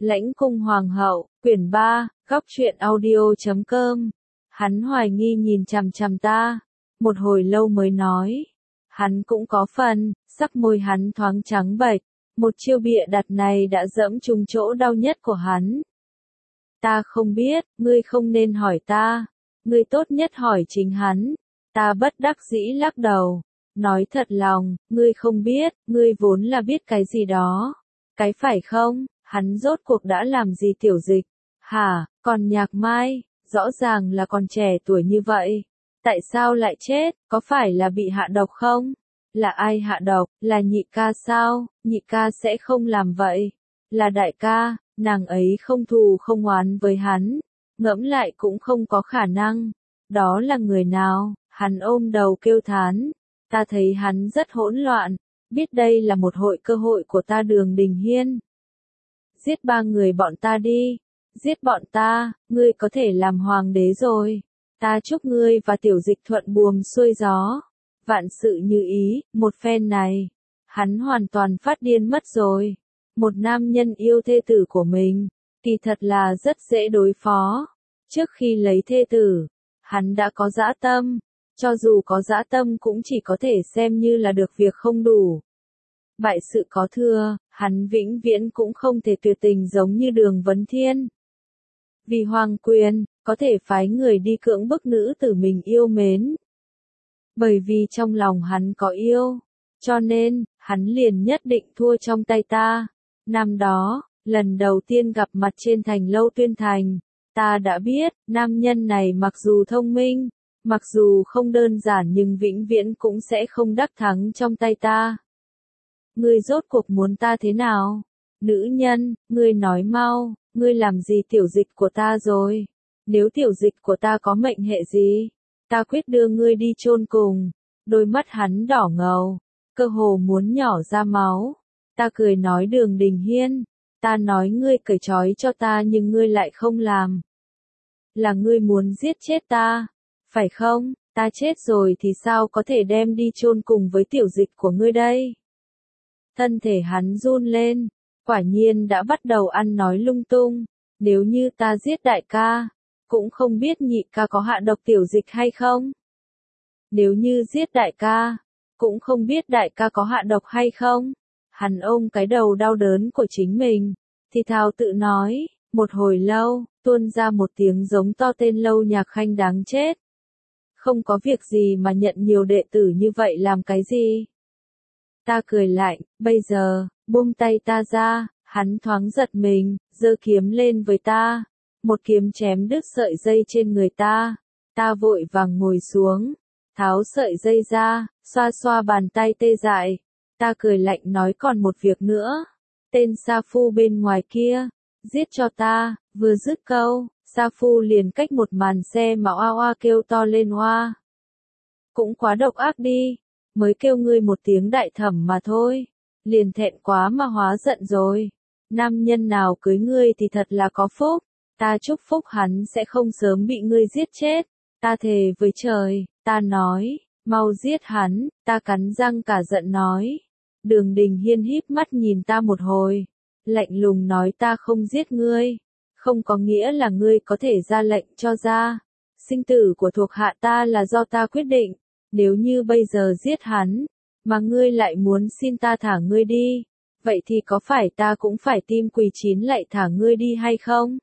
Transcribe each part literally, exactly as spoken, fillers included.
Lãnh cung hoàng hậu, quyển ba, góc truyện audio chấm com. Hắn hoài nghi nhìn chằm chằm ta, một hồi lâu mới nói. Hắn cũng có phần, sắc môi hắn thoáng trắng bệch, một chiêu bịa đặt này đã dẫm trúng chỗ đau nhất của hắn. Ta không biết, ngươi không nên hỏi ta, ngươi tốt nhất hỏi chính hắn. Ta bất đắc dĩ lắc đầu, nói thật lòng, ngươi không biết, ngươi vốn là biết cái gì đó. Cái phải không, hắn rốt cuộc đã làm gì Tiểu Dịch? Hả, còn Nhạc Mai, rõ ràng là còn trẻ tuổi như vậy. Tại sao lại chết, có phải là bị hạ độc không? Là ai hạ độc, là nhị ca sao? Nhị ca sẽ không làm vậy. Là đại ca, nàng ấy không thù không oán với hắn. Ngẫm lại cũng không có khả năng. Đó là người nào? Hắn ôm đầu kêu thán. Ta thấy hắn rất hỗn loạn. Biết đây là một hội cơ hội của ta Đường Đình Hiên. Giết ba người bọn ta đi. Giết bọn ta, ngươi có thể làm hoàng đế rồi. Ta chúc ngươi và Tiểu Dịch thuận buồm xuôi gió. Vạn sự như ý, một phen này. Hắn hoàn toàn phát điên mất rồi. Một nam nhân yêu thê tử của mình, kỳ thật là rất dễ đối phó. Trước khi lấy thê tử, hắn đã có dã tâm. Cho dù có dã tâm cũng chỉ có thể xem như là được việc không đủ. Bại sự có thưa, hắn vĩnh viễn cũng không thể tuyệt tình giống như Đường Vấn Thiên. Vì hoàng quyền, có thể phái người đi cưỡng bức nữ tử mình yêu mến. Bởi vì trong lòng hắn có yêu, cho nên, hắn liền nhất định thua trong tay ta. Năm đó, lần đầu tiên gặp mặt trên thành lâu Tuyên Thành, ta đã biết, nam nhân này mặc dù thông minh, mặc dù không đơn giản nhưng vĩnh viễn cũng sẽ không đắc thắng trong tay ta. Ngươi rốt cuộc muốn ta thế nào? Nữ nhân, ngươi nói mau, ngươi làm gì Tiểu Dịch của ta rồi? Nếu Tiểu Dịch của ta có mệnh hệ gì, ta quyết đưa ngươi đi chôn cùng. Đôi mắt hắn đỏ ngầu, cơ hồ muốn nhỏ ra máu. Ta cười nói Đường Đình Hiên, ta nói ngươi cởi trói cho ta nhưng ngươi lại không làm. Là ngươi muốn giết chết ta, phải không? Ta chết rồi thì sao có thể đem đi chôn cùng với Tiểu Dịch của ngươi đây? Thân thể hắn run lên, quả nhiên đã bắt đầu ăn nói lung tung. Nếu như ta giết đại ca, cũng không biết nhị ca có hạ độc Tiểu Dịch hay không. Nếu như giết đại ca, cũng không biết đại ca có hạ độc hay không. Hắn ôm cái đầu đau đớn của chính mình, thì thào tự nói, một hồi lâu, tuôn ra một tiếng giống to tên Lâu Nhạc Khanh đáng chết. Không có việc gì mà nhận nhiều đệ tử như vậy làm cái gì? Ta cười lạnh, bây giờ, buông tay ta ra, hắn thoáng giật mình, giơ kiếm lên với ta. Một kiếm chém đứt sợi dây trên người ta. Ta vội vàng ngồi xuống, tháo sợi dây ra, xoa xoa bàn tay tê dại. Ta cười lạnh nói còn một việc nữa. Tên Sa Phu bên ngoài kia, giết cho ta. Vừa dứt câu, Sa Phu liền cách một màn xe mà oa oa kêu to lên oa. Cũng quá độc ác đi, mới kêu ngươi một tiếng đại thẩm mà thôi. Liền thẹn quá mà hóa giận rồi. Nam nhân nào cưới ngươi thì thật là có phúc. Ta chúc phúc hắn sẽ không sớm bị ngươi giết chết. Ta thề với trời, ta nói, mau giết hắn. Ta cắn răng cả giận nói. Đường Đình Hiên híp mắt nhìn ta một hồi, lạnh lùng nói ta không giết ngươi, không có nghĩa là ngươi có thể ra lệnh cho ra. Sinh tử của thuộc hạ ta là do ta quyết định, nếu như bây giờ giết hắn, mà ngươi lại muốn xin ta thả ngươi đi, vậy thì có phải ta cũng phải tim quỳ chín lại thả ngươi đi hay không?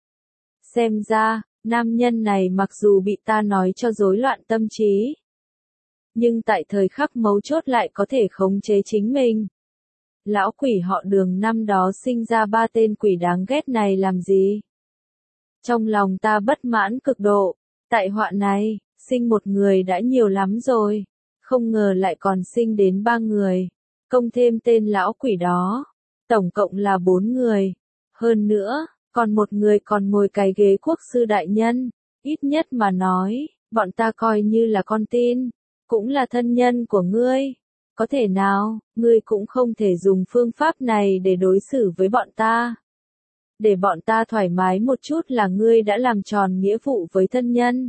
Xem ra, nam nhân này mặc dù bị ta nói cho rối loạn tâm trí, nhưng tại thời khắc mấu chốt lại có thể khống chế chính mình. Lão quỷ họ Đường năm đó sinh ra ba tên quỷ đáng ghét này làm gì? Trong lòng ta bất mãn cực độ, tại họa này, sinh một người đã nhiều lắm rồi, không ngờ lại còn sinh đến ba người, công thêm tên lão quỷ đó, tổng cộng là bốn người. Hơn nữa, còn một người còn ngồi cái ghế quốc sư đại nhân, ít nhất mà nói, bọn ta coi như là con tin. Cũng là thân nhân của ngươi. Có thể nào, ngươi cũng không thể dùng phương pháp này để đối xử với bọn ta. Để bọn ta thoải mái một chút là ngươi đã làm tròn nghĩa vụ với thân nhân.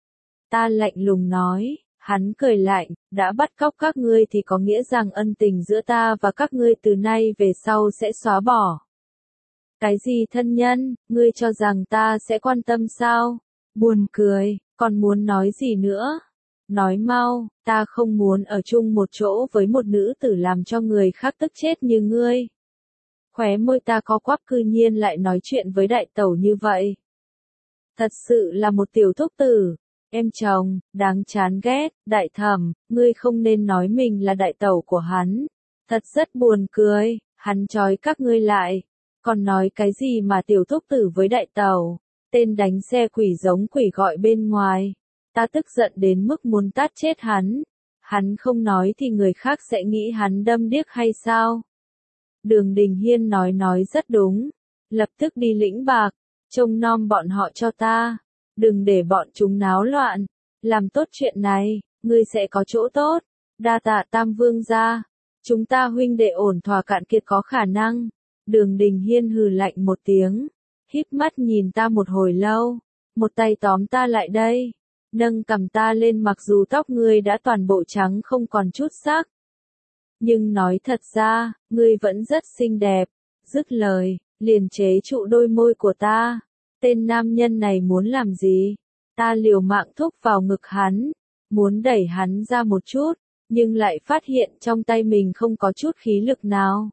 Ta lạnh lùng nói, hắn cười lạnh, đã bắt cóc các ngươi thì có nghĩa rằng ân tình giữa ta và các ngươi từ nay về sau sẽ xóa bỏ. Cái gì thân nhân, ngươi cho rằng ta sẽ quan tâm sao? Buồn cười, còn muốn nói gì nữa? Nói mau, ta không muốn ở chung một chỗ với một nữ tử làm cho người khác tức chết như ngươi. Khóe môi ta co quắp, cư nhiên lại nói chuyện với đại tẩu như vậy. Thật sự là một tiểu thúc tử. Em chồng, đáng chán ghét, đại thẩm, ngươi không nên nói mình là đại tẩu của hắn. Thật rất buồn cười, hắn trói các ngươi lại. Còn nói cái gì mà tiểu thúc tử với đại tẩu, tên đánh xe quỷ giống quỷ gọi bên ngoài. Ta tức giận đến mức muốn tát chết hắn. Hắn không nói thì người khác sẽ nghĩ hắn đâm điếc hay sao? Đường Đình Hiên nói nói rất đúng. Lập tức đi lĩnh bạc, trông nom bọn họ cho ta. Đừng để bọn chúng náo loạn. Làm tốt chuyện này, ngươi sẽ có chỗ tốt. Đa tạ Tam Vương gia. Chúng ta huynh đệ ổn thỏa cạn kiệt có khả năng. Đường Đình Hiên hừ lạnh một tiếng. Híp mắt nhìn ta một hồi lâu. Một tay tóm ta lại đây. Nâng cầm ta lên, mặc dù tóc ngươi đã toàn bộ trắng không còn chút sắc. Nhưng nói thật ra, ngươi vẫn rất xinh đẹp. Dứt lời, liền chế trụ đôi môi của ta. Tên nam nhân này muốn làm gì? Ta liều mạng thúc vào ngực hắn. Muốn đẩy hắn ra một chút, nhưng lại phát hiện trong tay mình không có chút khí lực nào.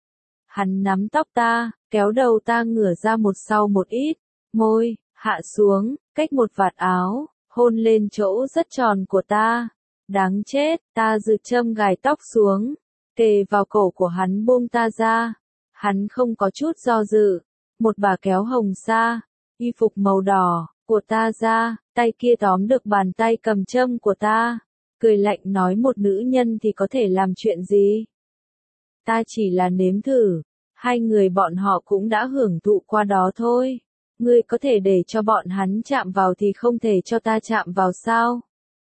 Hắn nắm tóc ta, kéo đầu ta ngửa ra một sau một ít. Môi, hạ xuống, cách một vạt áo, hôn lên chỗ rất tròn của ta. Đáng chết, ta giựt châm gài tóc xuống, kề vào cổ của hắn buông ta ra. Hắn không có chút do dự, một bà kéo hồng sa, y phục màu đỏ, của ta ra, tay kia tóm được bàn tay cầm châm của ta. Cười lạnh nói, một nữ nhân thì có thể làm chuyện gì? Ta chỉ là nếm thử, hai người bọn họ cũng đã hưởng thụ qua đó thôi. Ngươi có thể để cho bọn hắn chạm vào thì không thể cho ta chạm vào sao?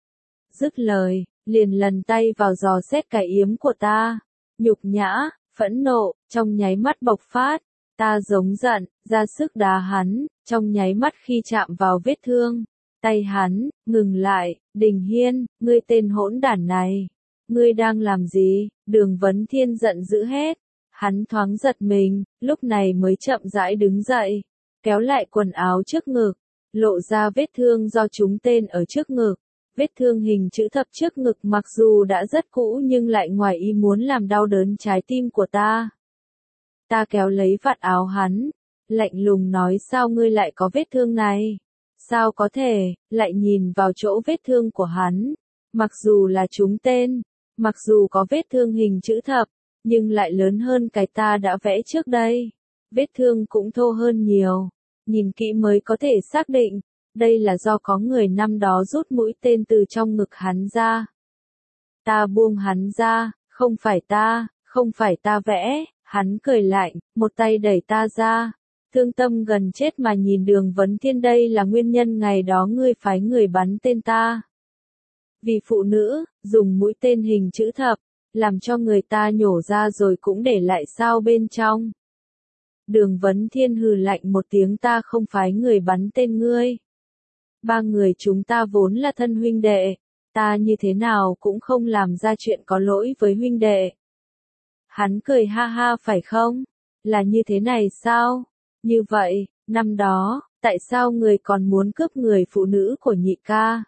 Dứt lời, liền lần tay vào dò xét cái yếm của ta. Nhục nhã, phẫn nộ, trong nháy mắt bộc phát. Ta giống giận, ra sức đá hắn, trong nháy mắt khi chạm vào vết thương. Tay hắn, ngừng lại, Đình Hiên, ngươi tên hỗn đản này. Ngươi đang làm gì? Đường Vấn Thiên giận dữ hét. Hắn thoáng giật mình, lúc này mới chậm rãi đứng dậy. Kéo lại quần áo trước ngực, lộ ra vết thương do trúng tên ở trước ngực. Vết thương hình chữ thập trước ngực mặc dù đã rất cũ nhưng lại ngoài ý muốn làm đau đớn trái tim của ta. Ta kéo lấy vạt áo hắn, lạnh lùng nói, sao ngươi lại có vết thương này? Sao có thể, lại nhìn vào chỗ vết thương của hắn. Mặc dù là trúng tên, mặc dù có vết thương hình chữ thập, nhưng lại lớn hơn cái ta đã vẽ trước đây. Vết thương cũng thô hơn nhiều. Nhìn kỹ mới có thể xác định, đây là do có người năm đó rút mũi tên từ trong ngực hắn ra. Ta buông hắn ra, không phải ta, không phải ta vẽ. Hắn cười lạnh, một tay đẩy ta ra. Thương tâm gần chết mà nhìn Đường Vấn Thiên, đây là nguyên nhân ngày đó ngươi phái người bắn tên ta. Vì phụ nữ, dùng mũi tên hình chữ thập, làm cho người ta nhổ ra rồi cũng để lại sao bên trong. Đường Vấn Thiên hừ lạnh một tiếng, ta không phái người bắn tên ngươi. Ba người chúng ta vốn là thân huynh đệ, ta như thế nào cũng không làm ra chuyện có lỗi với huynh đệ. Hắn cười ha ha, phải không? Là như thế này sao? Như vậy, năm đó, tại sao người còn muốn cướp người phụ nữ của nhị ca?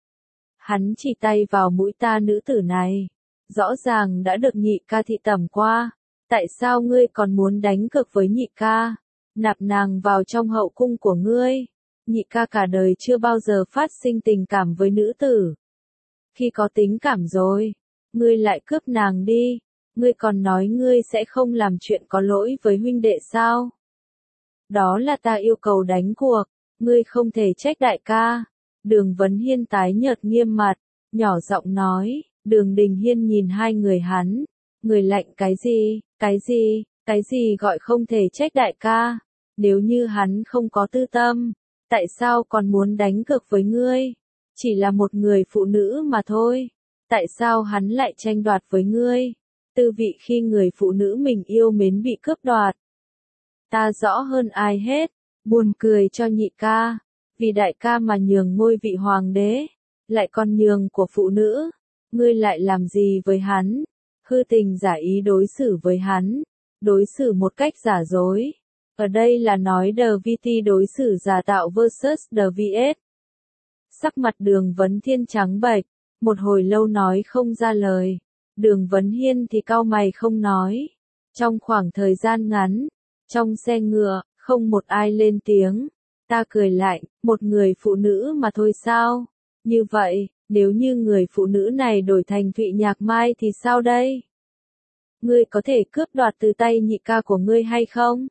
Hắn chỉ tay vào mũi ta, nữ tử này, rõ ràng đã được nhị ca thị tẩm qua. Tại sao ngươi còn muốn đánh cược với nhị ca? Nạp nàng vào trong hậu cung của ngươi. Nhị ca cả đời chưa bao giờ phát sinh tình cảm với nữ tử. Khi có tính cảm rồi, ngươi lại cướp nàng đi. Ngươi còn nói ngươi sẽ không làm chuyện có lỗi với huynh đệ sao? Đó là ta yêu cầu đánh cuộc, ngươi không thể trách đại ca. Đường Vấn Hiên tái nhợt nghiêm mặt, nhỏ giọng nói. Đường Đình Hiên nhìn hai người hắn, người lạnh, cái gì, cái gì, cái gì gọi không thể trách đại ca? Nếu như hắn không có tư tâm, tại sao còn muốn đánh cược với ngươi? Chỉ là một người phụ nữ mà thôi. Tại sao hắn lại tranh đoạt với ngươi? Tư vị khi người phụ nữ mình yêu mến bị cướp đoạt. Ta rõ hơn ai hết, buồn cười cho nhị ca, vì đại ca mà nhường ngôi vị hoàng đế, lại còn nhường của phụ nữ. Ngươi lại làm gì với hắn? Hư tình giả ý đối xử với hắn, đối xử một cách giả dối. Ở đây là nói The vê tê đối xử giả tạo versus The vê ét. Sắc mặt Đường Vấn Thiên trắng bệch, một hồi lâu nói không ra lời. Đường Vấn Hiên thì cau mày không nói. Trong khoảng thời gian ngắn, trong xe ngựa, không một ai lên tiếng. Ta cười lạnh, một người phụ nữ mà thôi sao? Như vậy, nếu như người phụ nữ này đổi thành Thụy Nhạc Mai thì sao đây? Ngươi có thể cướp đoạt từ tay nhị ca của ngươi hay không?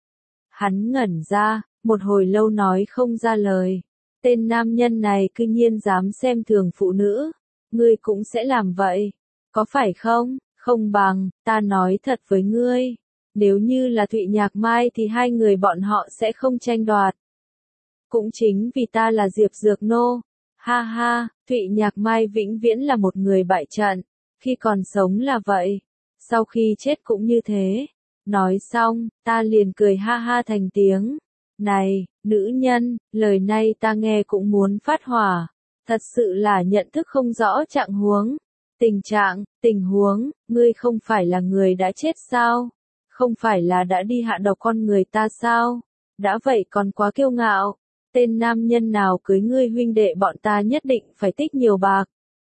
Hắn ngẩn ra, một hồi lâu nói không ra lời. Tên nam nhân này cư nhiên dám xem thường phụ nữ. Ngươi cũng sẽ làm vậy. Có phải không? Không bằng, ta nói thật với ngươi. Nếu như là Thụy Nhạc Mai thì hai người bọn họ sẽ không tranh đoạt. Cũng chính vì ta là Diệp Dược Nô. Ha ha, Thụy Nhạc Mai vĩnh viễn là một người bại trận. Khi còn sống là vậy. Sau khi chết cũng như thế. Nói xong, ta liền cười ha ha thành tiếng. Này, nữ nhân, lời này ta nghe cũng muốn phát hỏa. Thật sự là nhận thức không rõ trạng huống. Tình trạng, tình huống, ngươi không phải là người đã chết sao? Không phải là đã đi hạ độc con người ta sao? Đã vậy còn quá kiêu ngạo. Tên nam nhân nào cưới ngươi huynh đệ bọn ta nhất định phải tích nhiều bạc.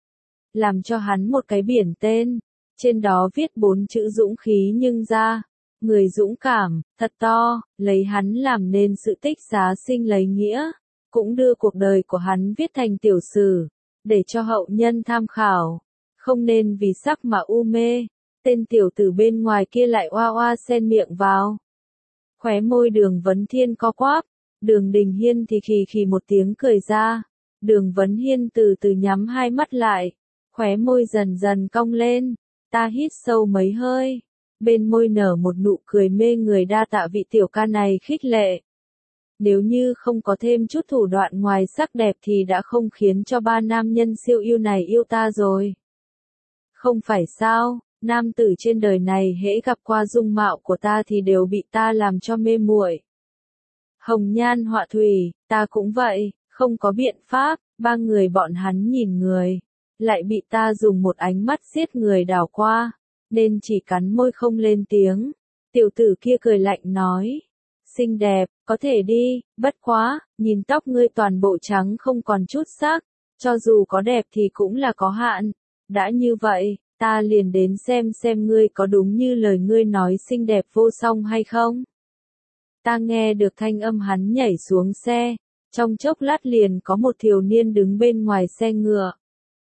Làm cho hắn một cái biển tên. Trên đó viết bốn chữ dũng khí nhưng ra. Người dũng cảm, thật to, lấy hắn làm nên sự tích xá sinh lấy nghĩa. Cũng đưa cuộc đời của hắn viết thành tiểu sử. Để cho hậu nhân tham khảo. Không nên vì sắc mà u mê. Tên tiểu tử bên ngoài kia lại oa oa xen miệng vào. Khóe môi Đường Vấn Thiên co quắp. Đường Đình Hiên thì khì khì một tiếng cười ra. Đường Vấn Hiên từ từ nhắm hai mắt lại. Khóe môi dần dần cong lên. Ta hít sâu mấy hơi. Bên môi nở một nụ cười mê người, đa tạ vị tiểu ca này khích lệ. Nếu như không có thêm chút thủ đoạn ngoài sắc đẹp thì đã không khiến cho ba nam nhân siêu yêu này yêu ta rồi. Không phải sao, nam tử trên đời này hễ gặp qua dung mạo của ta thì đều bị ta làm cho mê muội. Hồng nhan họa thủy, ta cũng vậy, không có biện pháp, ba người bọn hắn nhìn người. Lại bị ta dùng một ánh mắt giết người đảo qua. Nên chỉ cắn môi không lên tiếng. Tiểu tử kia cười lạnh nói. Xinh đẹp, có thể đi, bất quá, nhìn tóc ngươi toàn bộ trắng không còn chút sắc. Cho dù có đẹp thì cũng là có hạn. Đã như vậy, ta liền đến xem xem ngươi có đúng như lời ngươi nói xinh đẹp vô song hay không. Ta nghe được thanh âm hắn nhảy xuống xe. Trong chốc lát liền có một thiếu niên đứng bên ngoài xe ngựa.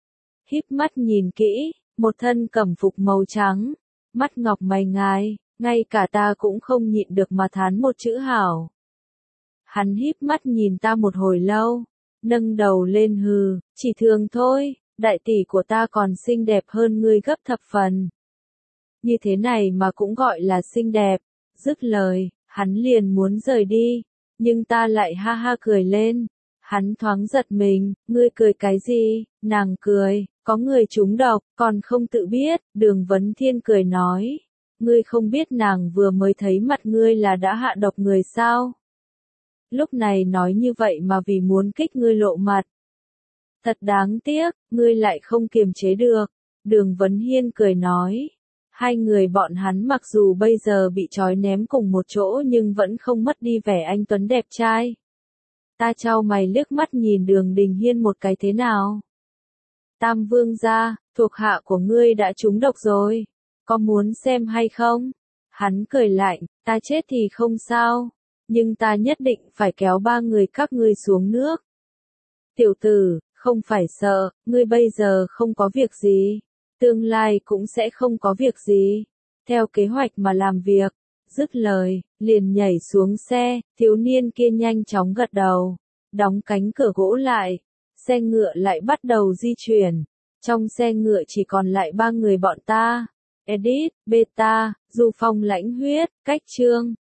Híp mắt nhìn kỹ. Một thân cẩm phục màu trắng, mắt ngọc mày ngài, ngay cả ta cũng không nhịn được mà thán một chữ hảo. Hắn híp mắt nhìn ta một hồi lâu, nâng đầu lên hừ, chỉ thường thôi, đại tỷ của ta còn xinh đẹp hơn ngươi gấp thập phần. Như thế này mà cũng gọi là xinh đẹp, dứt lời, hắn liền muốn rời đi, nhưng ta lại ha ha cười lên. Hắn thoáng giật mình, ngươi cười cái gì, nàng cười. Có người trúng độc, còn không tự biết, Đường Vấn Thiên cười nói. Ngươi không biết nàng vừa mới thấy mặt ngươi là đã hạ độc người sao? Lúc này nói như vậy mà vì muốn kích ngươi lộ mặt. Thật đáng tiếc, ngươi lại không kiềm chế được. Đường Vấn Hiên cười nói. Hai người bọn hắn mặc dù bây giờ bị trói ném cùng một chỗ nhưng vẫn không mất đi vẻ anh tuấn đẹp trai. Ta chau mày liếc mắt nhìn Đường Đình Hiên một cái thế nào? Tam vương gia, thuộc hạ của ngươi đã trúng độc rồi. Có muốn xem hay không? Hắn cười lạnh, ta chết thì không sao. Nhưng ta nhất định phải kéo ba người các ngươi xuống nước. Tiểu tử, không phải sợ, ngươi bây giờ không có việc gì. Tương lai cũng sẽ không có việc gì. Theo kế hoạch mà làm việc. Dứt lời, liền nhảy xuống xe, thiếu niên kia nhanh chóng gật đầu. Đóng cánh cửa gỗ lại. Xe ngựa lại bắt đầu di chuyển. Trong xe ngựa chỉ còn lại ba người bọn ta. Edit, Beta, Du Phong Lãnh Huyết, Cách Trương.